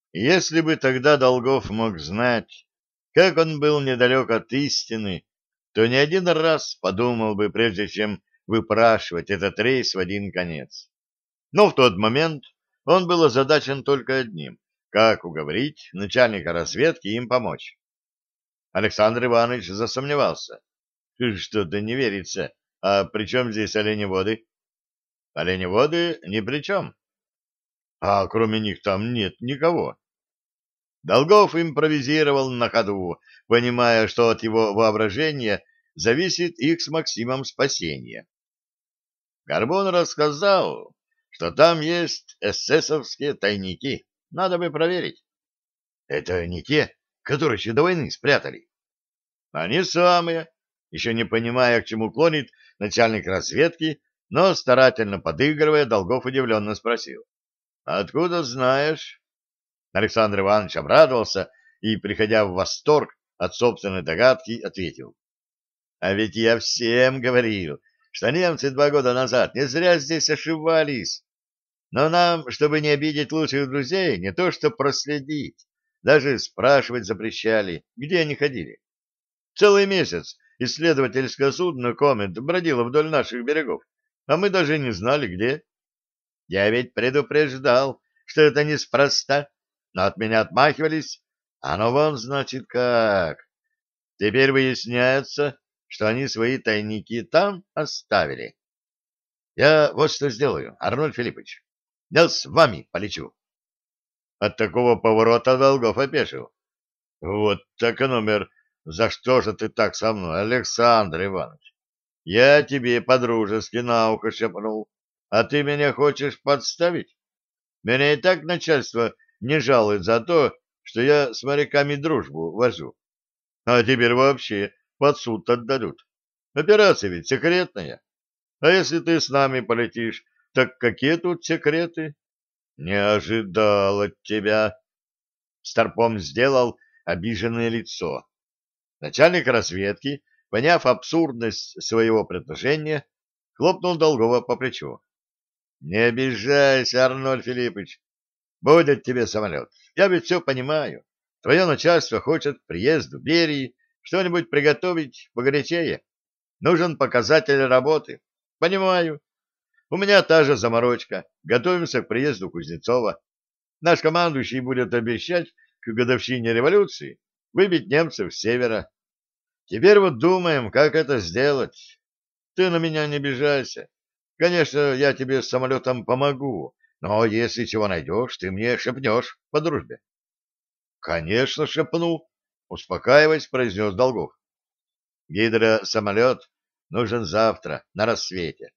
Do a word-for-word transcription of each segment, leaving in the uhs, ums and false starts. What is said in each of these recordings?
Если бы тогда Долгов мог знать, как он был недалек от истины, то не один раз подумал бы, прежде чем выпрашивать этот рейс в один конец. Но в тот момент он был озадачен только одним — как уговорить начальника разведки им помочь. Александр Иванович засомневался. Что-то не верится. А при чем здесь оленеводы? Оленеводы ни при чем. А кроме них там нет никого. Долгов импровизировал на ходу, понимая, что от его воображения зависит их с Максимом спасение. Горбун рассказал, что там есть эсэсовские тайники. Надо бы проверить. Это не те, которые еще до войны спрятали. Они самые, еще не понимая, к чему клонит начальник разведки, но старательно подыгрывая, Долгов удивленно спросил. «Откуда знаешь?» Александр Иванович обрадовался и, приходя в восторг от собственной догадки, ответил. «А ведь я всем говорил, что немцы два года назад не зря здесь ошибались. Но нам, чтобы не обидеть лучших друзей, не то что проследить, даже спрашивать запрещали, где они ходили. Целый месяц исследовательское судно «Комет» бродило вдоль наших берегов, а мы даже не знали, где. Я ведь предупреждал, что это неспроста, но от меня отмахивались. Оно вон, значит, как. Теперь выясняется, что они свои тайники там оставили. Я вот что сделаю, Арнольд Филиппович. Я с вами полечу. От такого поворота Долгов опешил. Вот так и номер. За что же ты так со мной, Александр Иванович? Я тебе по-дружески на ухо шепнул, а ты меня хочешь подставить? Меня и так начальство не жалует за то, что я с моряками дружбу вожу. А теперь вообще под суд отдадут. Операция ведь секретная. А если ты с нами полетишь, так какие тут секреты? Не ожидал от тебя. Старпом сделал обиженное лицо. Начальник разведки, поняв абсурдность своего предложения, хлопнул Долгова по плечу. — Не обижайся, Арнольд Филиппович. Будет тебе самолет. Я ведь все понимаю. Твое начальство хочет к приезду Берии что-нибудь приготовить погорячее. Нужен показатель работы. Понимаю. У меня та же заморочка. Готовимся к приезду Кузнецова. Наш командующий будет обещать к годовщине революции выбить немцев с севера. Теперь вот думаем, как это сделать. Ты на меня не обижайся. Конечно, я тебе с самолетом помогу, но если чего найдешь, ты мне шепнешь по дружбе. — Конечно, шепну, — успокаиваясь, произнес Долгов. — Гидросамолет нужен завтра, на рассвете.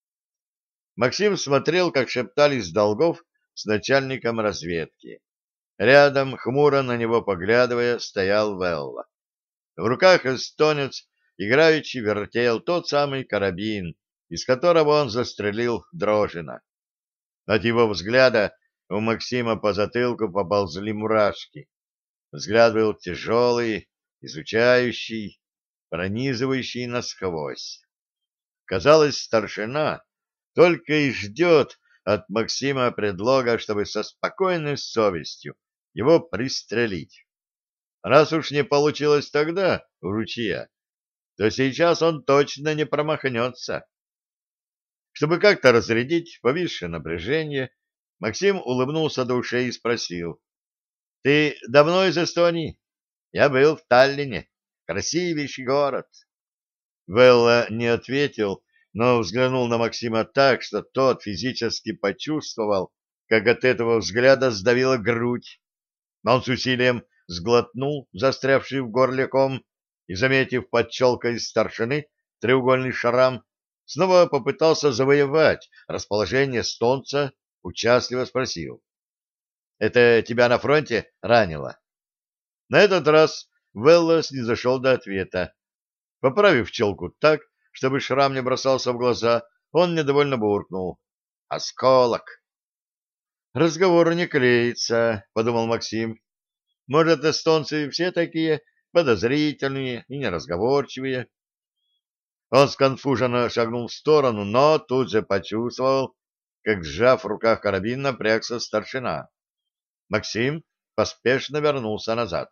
Максим смотрел, как шептались Долгов с начальником разведки. Рядом, хмуро на него поглядывая, стоял Велла. В руках эстонец играючи вертел тот самый карабин, из которого он застрелил Дрожина. От его взгляда у Максима по затылку поползли мурашки. Взгляд был тяжелый, изучающий, пронизывающий насквозь. Казалось, старшина только и ждет от Максима предлога, чтобы со спокойной совестью его пристрелить. Раз уж не получилось тогда у ручья, то сейчас он точно не промахнется. Чтобы как-то разрядить повисшее напряжение, Максим улыбнулся до ушей и спросил. — Ты давно из Эстонии? Я был в Таллине. Красивейший город. Велла не ответил, но взглянул на Максима так, что тот физически почувствовал, как от этого взгляда сдавила грудь. Но он с усилием сглотнул застрявший в горле ком и, заметив под челкой старшины треугольный шрам, снова попытался завоевать расположение эстонца, участливо спросил. — Это тебя на фронте ранило? На этот раз Велла снизошел до ответа. Поправив челку так, чтобы шрам не бросался в глаза, он недовольно буркнул. — Осколок! — Разговор не клеится, — подумал Максим. — Может, эстонцы все такие подозрительные и неразговорчивые? Он сконфуженно шагнул в сторону, но тут же почувствовал, как, сжав в руках карабин, напрягся старшина. Максим поспешно вернулся назад.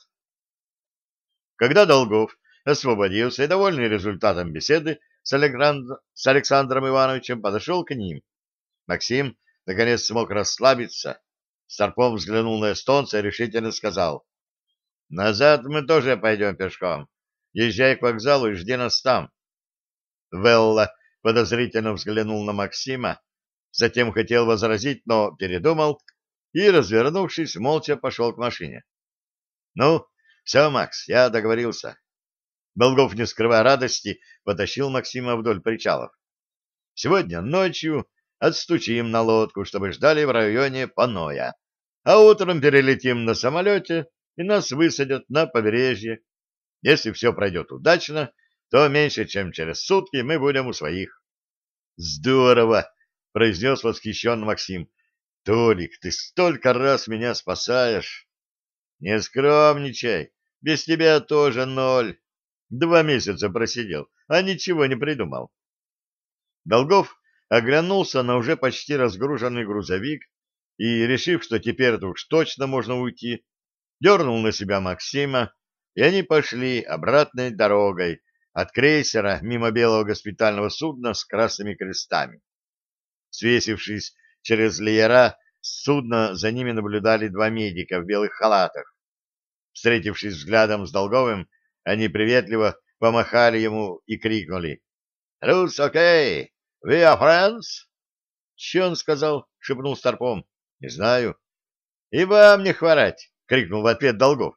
Когда Долгов освободился и, довольный результатом беседы с, Александр... с Александром Ивановичем, подошел к ним, Максим наконец смог расслабиться. Старпом взглянул на эстонца и решительно сказал: «Назад мы тоже пойдем пешком. Езжай к вокзалу и жди нас там». Велла подозрительно взглянул на Максима, затем хотел возразить, но передумал и, развернувшись, молча пошел к машине. «Ну, все, Макс, я договорился». Долгов, не скрывая радости, потащил Максима вдоль причалов. «Сегодня ночью отстучим на лодку, чтобы ждали в районе Паноя, а утром перелетим на самолете, и нас высадят на побережье. Если все пройдет удачно, то меньше чем через сутки мы будем у своих». «Здорово!» — произнес восхищенно Максим. «Толик, ты столько раз меня спасаешь!» «Не скромничай, без тебя тоже ноль. Два месяца просидел, а ничего не придумал». Долгов оглянулся на уже почти разгруженный грузовик и, решив, что теперь уж точно можно уйти, дернул на себя Максима, и они пошли обратной дорогой от крейсера мимо белого госпитального судна с красными крестами. Свесившись через леера, с судна за ними наблюдали два медика в белых халатах. Встретившись взглядом с Долговым, они приветливо помахали ему и крикнули: «Рус, окей! We are friends?» «Че он сказал?» — шепнул Старпом. «Не знаю». «И вам не хворать!» — крикнул в ответ Долгов.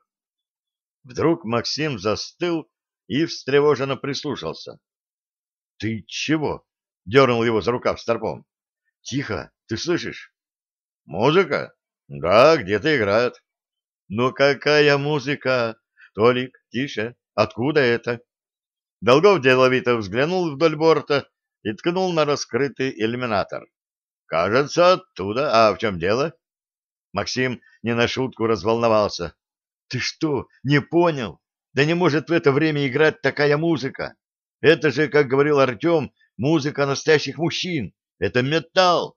Вдруг Максим застыл и встревоженно прислушался. «Ты чего?» — дернул его за рукав Старпом. «Тихо, ты слышишь?» «Музыка? Да, где-то играет». «Ну какая музыка? Толик, тише. Откуда это?» Долгов деловито взглянул вдоль борта и ткнул на раскрытый иллюминатор. «Кажется, оттуда. А в чем дело?» Максим не на шутку разволновался. «Ты что, не понял? Да не может в это время играть такая музыка. Это же, как говорил Артем, музыка настоящих мужчин. Это металл».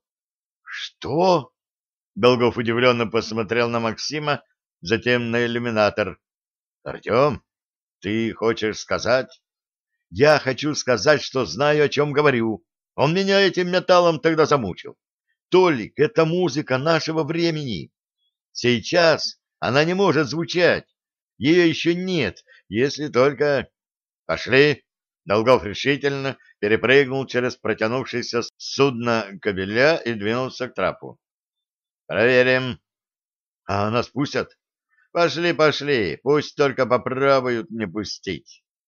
«Что?» Долгов удивленно посмотрел на Максима, затем на иллюминатор. «Артем, ты хочешь сказать?» «Я хочу сказать, что знаю, о чем говорю. Он меня этим металлом тогда замучил. Толик, это музыка нашего времени. Сейчас она не может звучать. Ее еще нет, если только...» «Пошли!» Долгов решительно перепрыгнул через протянувшееся судно кабеля и двинулся к трапу. «Проверим». «А нас пустят?» «Пошли, пошли, пусть только попробуют не пустить».